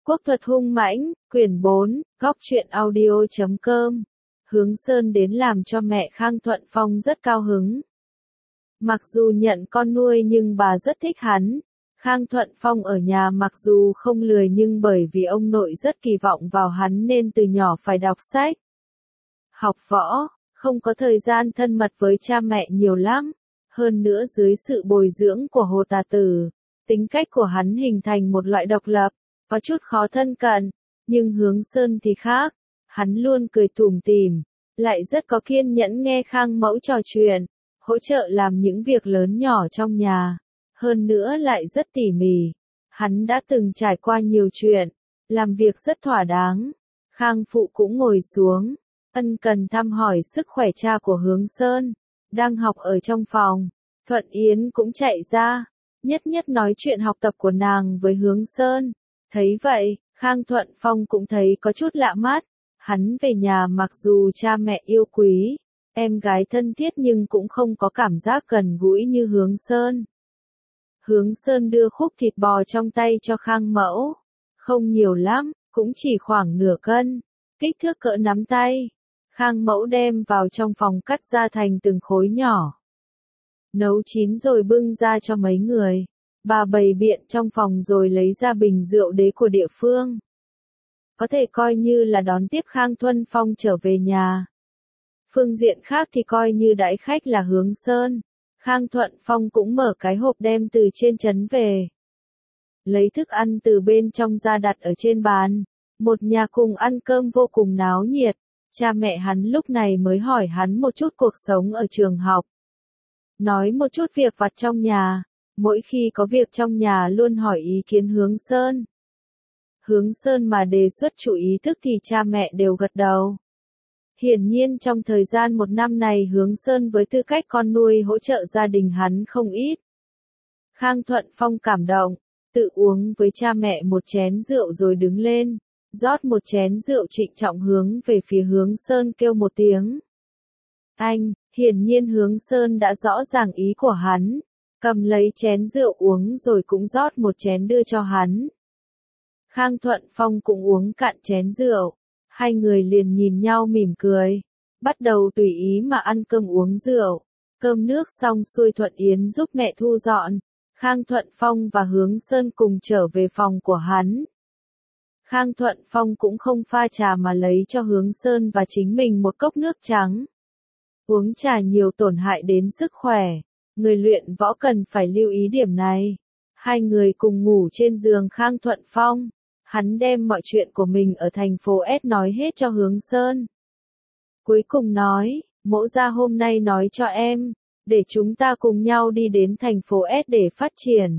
Quốc thuật hung mãnh, quyển 4, góc truyện audio.com. Hướng Sơn đến làm cho mẹ Khang Thuận Phong rất cao hứng. Mặc dù nhận con nuôi nhưng bà rất thích hắn. Khang Thuận Phong ở nhà mặc dù không lười nhưng bởi vì ông nội rất kỳ vọng vào hắn nên từ nhỏ phải đọc sách, học võ, không có thời gian thân mật với cha mẹ nhiều lắm. Hơn nữa dưới sự bồi dưỡng của Hồ Tà Tử, tính cách của hắn hình thành một loại độc lập, có chút khó thân cận, nhưng Hướng Sơn thì khác, hắn luôn cười tủm tỉm, lại rất có kiên nhẫn nghe Khang mẫu trò chuyện, hỗ trợ làm những việc lớn nhỏ trong nhà, hơn nữa lại rất tỉ mỉ. Hắn đã từng trải qua nhiều chuyện, làm việc rất thỏa đáng. Khang phụ cũng ngồi xuống, ân cần thăm hỏi sức khỏe cha của Hướng Sơn, đang học ở trong phòng. Thuận Yến cũng chạy ra, nhất nhất nói chuyện học tập của nàng với Hướng Sơn. Thấy vậy, Khang Thuận Phong cũng thấy có chút lạ mắt. Hắn về nhà mặc dù cha mẹ yêu quý, em gái thân thiết nhưng cũng không có cảm giác gần gũi như Hướng Sơn. Hướng Sơn đưa khúc thịt bò trong tay cho Khang mẫu. Không nhiều lắm, cũng chỉ khoảng nửa cân, kích thước cỡ nắm tay. Khang mẫu đem vào trong phòng cắt ra thành từng khối nhỏ. Nấu chín rồi bưng ra cho mấy người. Bà bày biện trong phòng rồi lấy ra bình rượu đế của địa phương. Có thể coi như là đón tiếp Khang Thuận Phong trở về nhà. Phương diện khác thì coi như đãi khách là Hướng Sơn. Khang Thuận Phong cũng mở cái hộp đem từ trên trấn về. Lấy thức ăn từ bên trong ra đặt ở trên bàn. Một nhà cùng ăn cơm vô cùng náo nhiệt. Cha mẹ hắn lúc này mới hỏi hắn một chút cuộc sống ở trường học. Nói một chút việc vặt trong nhà. Mỗi khi có việc trong nhà luôn hỏi ý kiến Hướng Sơn. Hướng Sơn mà đề xuất chủ ý thức thì cha mẹ đều gật đầu. Hiển nhiên trong thời gian một năm này Hướng Sơn với tư cách con nuôi hỗ trợ gia đình hắn không ít. Khang Thuận Phong cảm động, tự uống với cha mẹ một chén rượu rồi đứng lên, rót một chén rượu trịnh trọng hướng về phía Hướng Sơn kêu một tiếng. Anh, hiển nhiên Hướng Sơn đã rõ ràng ý của hắn. Cầm lấy chén rượu uống rồi cũng rót một chén đưa cho hắn. Khang Thuận Phong cũng uống cạn chén rượu. Hai người liền nhìn nhau mỉm cười. Bắt đầu tùy ý mà ăn cơm uống rượu. Cơm nước xong xuôi Thuận Yến giúp mẹ thu dọn. Khang Thuận Phong và Hướng Sơn cùng trở về phòng của hắn. Khang Thuận Phong cũng không pha trà mà lấy cho Hướng Sơn và chính mình một cốc nước trắng. Uống trà nhiều tổn hại đến sức khỏe. Người luyện võ cần phải lưu ý điểm này. Hai người cùng ngủ trên giường Khang Thuận Phong. Hắn đem mọi chuyện của mình ở thành phố S nói hết cho Hướng Sơn. Cuối cùng nói, mẫu gia hôm nay nói cho em, để chúng ta cùng nhau đi đến thành phố S để phát triển.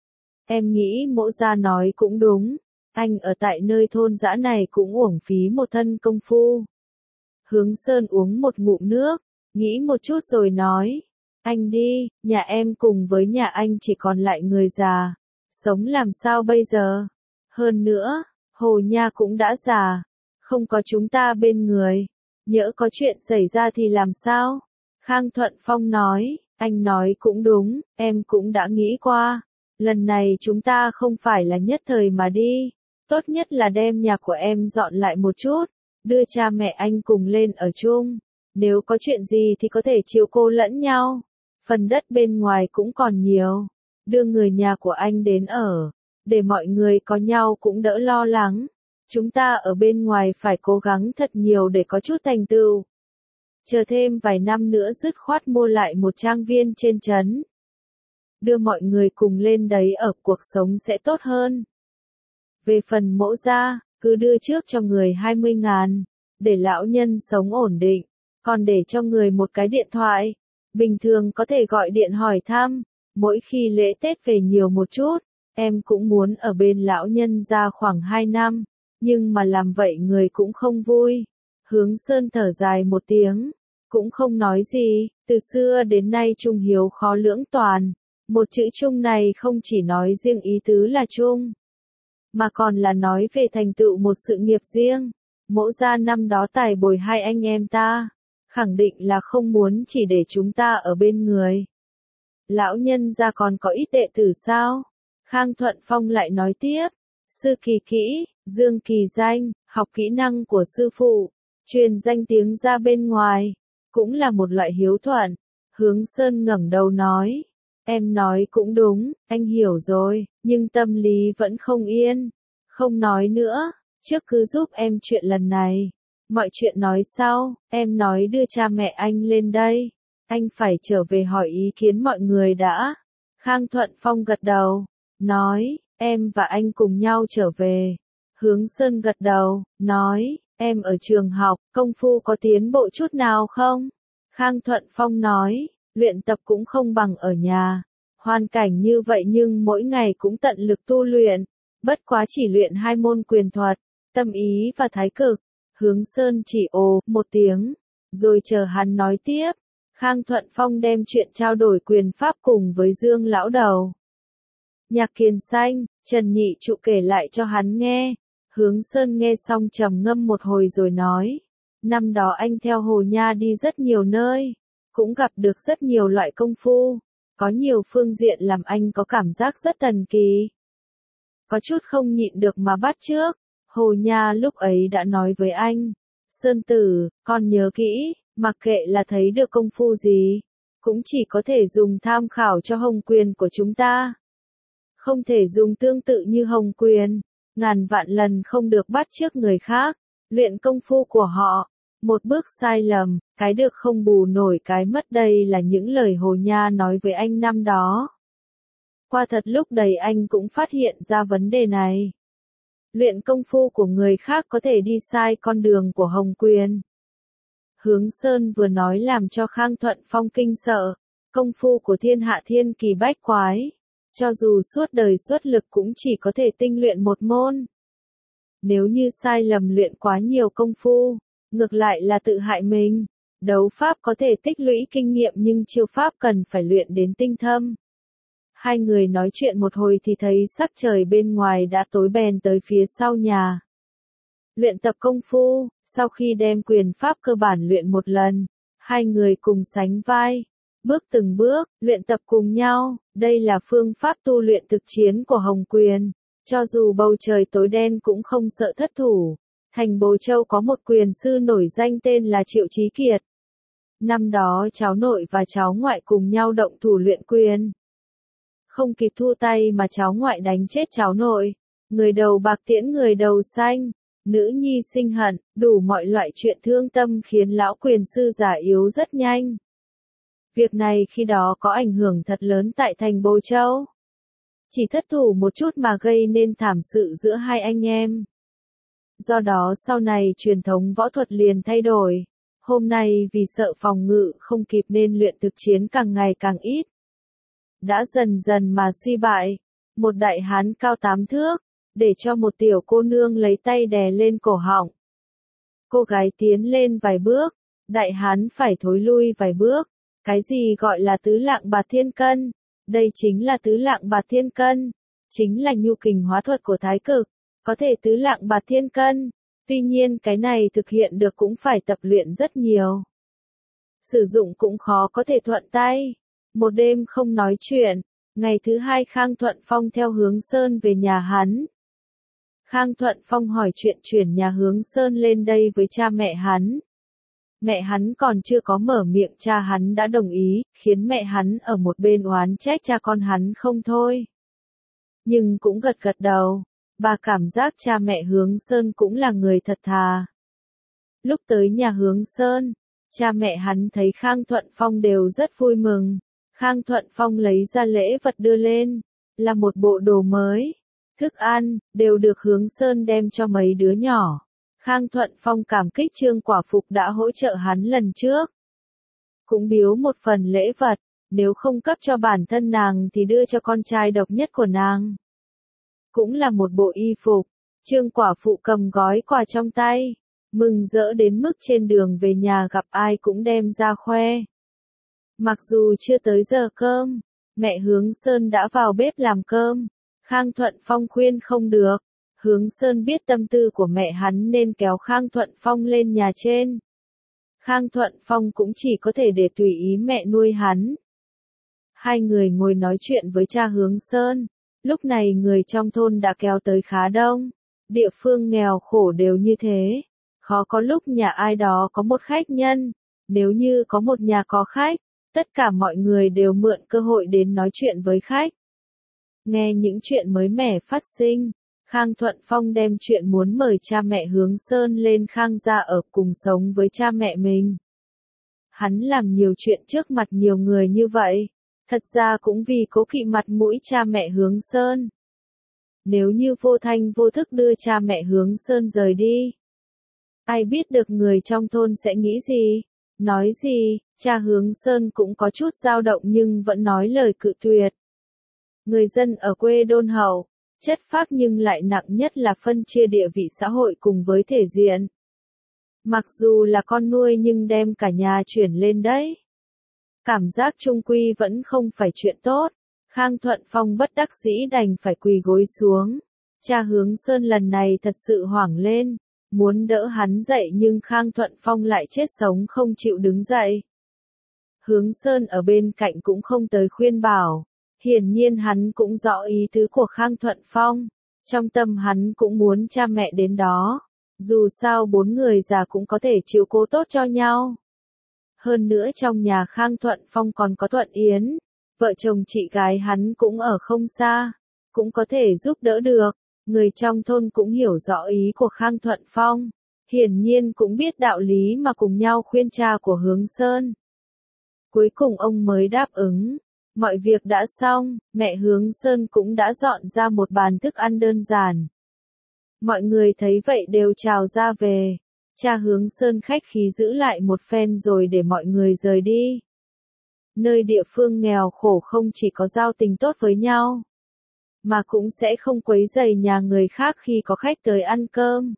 Em nghĩ mẫu gia nói cũng đúng, anh ở tại nơi thôn dã này cũng uổng phí một thân công phu. Hướng Sơn uống một ngụm nước, nghĩ một chút rồi nói. Anh đi, nhà em cùng với nhà anh chỉ còn lại người già. Sống làm sao bây giờ? Hơn nữa, Hồ Nha cũng đã già. Không có chúng ta bên người. Nhỡ có chuyện xảy ra thì làm sao? Khang Thuận Phong nói, anh nói cũng đúng, em cũng đã nghĩ qua. Lần này chúng ta không phải là nhất thời mà đi. Tốt nhất là đem nhà của em dọn lại một chút. Đưa cha mẹ anh cùng lên ở chung. Nếu có chuyện gì thì có thể chiếu cố lẫn nhau. Phần đất bên ngoài cũng còn nhiều. Đưa người nhà của anh đến ở. Để mọi người có nhau cũng đỡ lo lắng. Chúng ta ở bên ngoài phải cố gắng thật nhiều để có chút thành tựu. Chờ thêm vài năm nữa dứt khoát mua lại một trang viên trên trấn. Đưa mọi người cùng lên đấy ở, cuộc sống sẽ tốt hơn. Về phần mẫu gia, cứ đưa trước cho người 20.000. Để lão nhân sống ổn định. Còn để cho người một cái điện thoại. Bình thường có thể gọi điện hỏi thăm. Mỗi khi lễ Tết về nhiều một chút. Em cũng muốn ở bên lão nhân ra khoảng 2 năm, nhưng mà làm vậy người cũng không vui. Hướng Sơn thở dài một tiếng, cũng không nói gì, từ xưa đến nay trung hiếu khó lưỡng toàn. Một chữ trung này không chỉ nói riêng ý tứ là trung, mà còn là nói về thành tựu một sự nghiệp riêng. Mẫu gia năm đó tài bồi hai anh em ta, khẳng định là không muốn chỉ để chúng ta ở bên người. Lão nhân gia còn có ít đệ tử sao? Khang Thuận Phong lại nói tiếp, Sư Kỳ Kỹ, Dương Kỳ Danh, học kỹ năng của sư phụ, truyền danh tiếng ra bên ngoài, cũng là một loại hiếu thuận. Hướng Sơn ngẩng đầu nói, em nói cũng đúng, anh hiểu rồi, nhưng tâm lý vẫn không yên. Không nói nữa, trước cứ giúp em chuyện lần này. Mọi chuyện nói sau, em nói đưa cha mẹ anh lên đây. Anh phải trở về hỏi ý kiến mọi người đã. Khang Thuận Phong gật đầu, nói, em và anh cùng nhau trở về. Hướng Sơn gật đầu, nói, em ở trường học, công phu có tiến bộ chút nào không? Khang Thuận Phong nói, luyện tập cũng không bằng ở nhà. Hoàn cảnh như vậy nhưng mỗi ngày cũng tận lực tu luyện. Bất quá chỉ luyện 2 môn quyền thuật, tâm ý và thái cực. Hướng Sơn chỉ ồ một tiếng, rồi chờ hắn nói tiếp. Khang Thuận Phong đem chuyện trao đổi quyền pháp cùng với Dương lão đầu. Nhạc Kiền Xanh, Trần Nhị Trụ kể lại cho hắn nghe. Hướng Sơn nghe xong trầm ngâm một hồi rồi nói, năm đó anh theo Hồ Nha đi rất nhiều nơi, cũng gặp được rất nhiều loại công phu, có nhiều phương diện làm anh có cảm giác rất thần kỳ. Có chút không nhịn được mà bắt chước. Hồ Nha lúc ấy đã nói với anh, Sơn tử, con nhớ kỹ, mặc kệ là thấy được công phu gì, cũng chỉ có thể dùng tham khảo cho Hồng Quyền của chúng ta. Không thể dùng tương tự như Hồng Quyền, ngàn vạn lần không được bắt chước người khác, luyện công phu của họ. Một bước sai lầm, cái được không bù nổi cái mất, đây là những lời Hồ Nha nói với anh năm đó. Qua thật lúc đấy anh cũng phát hiện ra vấn đề này. Luyện công phu của người khác có thể đi sai con đường của Hồng Quyền. Hướng Sơn vừa nói làm cho Khang Thuận Phong kinh sợ, công phu của thiên hạ thiên kỳ bách quái, cho dù suốt đời xuất lực cũng chỉ có thể tinh luyện một môn. Nếu như sai lầm luyện quá nhiều công phu, ngược lại là tự hại mình. Đấu pháp có thể tích lũy kinh nghiệm nhưng chiêu pháp cần phải luyện đến tinh thâm. Hai người nói chuyện một hồi thì thấy sắc trời bên ngoài đã tối, bèn tới phía sau nhà. Luyện tập công phu, sau khi đem quyền pháp cơ bản luyện một lần, hai người cùng sánh vai, bước từng bước, luyện tập cùng nhau. Đây là phương pháp tu luyện thực chiến của Hồng Quyền, cho dù bầu trời tối đen cũng không sợ thất thủ. Thành Bồ Châu có một quyền sư nổi danh tên là Triệu Chí Kiệt. Năm đó cháu nội và cháu ngoại cùng nhau động thủ luyện quyền. Không kịp thu tay mà cháu ngoại đánh chết cháu nội. Người đầu bạc tiễn người đầu xanh. Nữ nhi sinh hận, đủ mọi loại chuyện thương tâm khiến lão quyền sư già yếu rất nhanh. Việc này khi đó có ảnh hưởng thật lớn tại thành Bồ Châu. Chỉ thất thủ một chút mà gây nên thảm sự giữa hai anh em. Do đó sau này truyền thống võ thuật liền thay đổi. Hôm nay vì sợ phòng ngự không kịp nên luyện thực chiến càng ngày càng ít. Đã dần dần mà suy bại. Một đại hán cao 8 thước, để cho một tiểu cô nương lấy tay đè lên cổ họng. Cô gái tiến lên vài bước, đại hán phải thối lui vài bước. Cái gì gọi là tứ lạng bạt thiên cân? Đây chính là tứ lạng bạt thiên cân. Chính là nhu kình hóa thuật của thái cực. Có thể tứ lạng bạt thiên cân. Tuy nhiên cái này thực hiện được cũng phải tập luyện rất nhiều. Sử dụng cũng khó có thể thuận tay. Một đêm không nói chuyện. Ngày thứ hai Khang Thuận Phong theo Hướng Sơn về nhà hắn. Khang Thuận Phong hỏi chuyện chuyển nhà Hướng Sơn lên đây với cha mẹ hắn. Mẹ hắn còn chưa có mở miệng cha hắn đã đồng ý, khiến mẹ hắn ở một bên oán trách cha con hắn không thôi. Nhưng cũng gật gật đầu, bà cảm giác cha mẹ Hướng Sơn cũng là người thật thà. Lúc tới nhà Hướng Sơn, cha mẹ hắn thấy Khang Thuận Phong đều rất vui mừng. Khang Thuận Phong lấy ra lễ vật đưa lên, là một bộ đồ mới, thức ăn, đều được Hướng Sơn đem cho mấy đứa nhỏ. Khang Thuận Phong cảm kích Trương Quả Phục đã hỗ trợ hắn lần trước. Cũng biếu một phần lễ vật, nếu không cấp cho bản thân nàng thì đưa cho con trai độc nhất của nàng. Cũng là một bộ y phục, Trương Quả Phụ cầm gói quà trong tay, mừng rỡ đến mức trên đường về nhà gặp ai cũng đem ra khoe. Mặc dù chưa tới giờ cơm, mẹ Hướng Sơn đã vào bếp làm cơm. Khang Thuận Phong khuyên không được. Hướng Sơn biết tâm tư của mẹ hắn nên kéo Khang Thuận Phong lên nhà trên. Khang Thuận Phong cũng chỉ có thể để tùy ý mẹ nuôi hắn. Hai người ngồi nói chuyện với cha Hướng Sơn. Lúc này người trong thôn đã kéo tới khá đông. Địa phương nghèo khổ đều như thế. Khó có lúc nhà ai đó có một khách nhân. Nếu như có một nhà có khách, tất cả mọi người đều mượn cơ hội đến nói chuyện với khách. Nghe những chuyện mới mẻ phát sinh, Khang Thuận Phong đem chuyện muốn mời cha mẹ Hướng Sơn lên Khang gia ở cùng sống với cha mẹ mình. Hắn làm nhiều chuyện trước mặt nhiều người như vậy, thật ra cũng vì cố kỵ mặt mũi cha mẹ Hướng Sơn. Nếu như vô thanh vô thức đưa cha mẹ Hướng Sơn rời đi, ai biết được người trong thôn sẽ nghĩ gì, nói gì, cha Hướng Sơn cũng có chút dao động nhưng vẫn nói lời cự tuyệt. Người dân ở quê đôn hậu, chất phác nhưng lại nặng nhất là phân chia địa vị xã hội cùng với thể diện. Mặc dù là con nuôi nhưng đem cả nhà chuyển lên đấy. Cảm giác chung quy vẫn không phải chuyện tốt. Khang Thuận Phong bất đắc dĩ đành phải quỳ gối xuống. Cha Hướng Sơn lần này thật sự hoảng lên, muốn đỡ hắn dậy nhưng Khang Thuận Phong lại chết sống không chịu đứng dậy. Hướng Sơn ở bên cạnh cũng không tới khuyên bảo. Hiển nhiên hắn cũng rõ ý tứ của Khang Thuận Phong. Trong tâm hắn cũng muốn cha mẹ đến đó. Dù sao 4 người già cũng có thể chiếu cố tốt cho nhau. Hơn nữa trong nhà Khang Thuận Phong còn có Thuận Yến. Vợ chồng chị gái hắn cũng ở không xa. Cũng có thể giúp đỡ được. Người trong thôn cũng hiểu rõ ý của Khang Thuận Phong. Hiển nhiên cũng biết đạo lý mà cùng nhau khuyên cha của Hướng Sơn. Cuối cùng ông mới đáp ứng. Mọi việc đã xong, mẹ Hướng Sơn cũng đã dọn ra một bàn thức ăn đơn giản. Mọi người thấy vậy đều chào ra về. Cha Hướng Sơn khách khí giữ lại một phen rồi để mọi người rời đi. Nơi địa phương nghèo khổ không chỉ có giao tình tốt với nhau, mà cũng sẽ không quấy rầy nhà người khác khi có khách tới ăn cơm.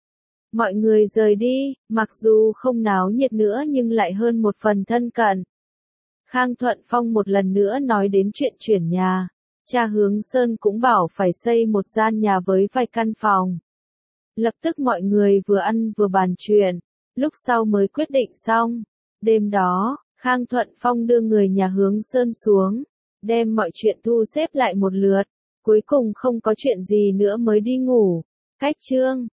Mọi người rời đi, mặc dù không náo nhiệt nữa nhưng lại hơn một phần thân cận. Khang Thuận Phong một lần nữa nói đến chuyện chuyển nhà. Cha Hướng Sơn cũng bảo phải xây một gian nhà với vài căn phòng. Lập tức mọi người vừa ăn vừa bàn chuyện, lúc sau mới quyết định xong. Đêm đó, Khang Thuận Phong đưa người nhà Hướng Sơn xuống, đem mọi chuyện thu xếp lại một lượt, cuối cùng không có chuyện gì nữa mới đi ngủ. Cách chương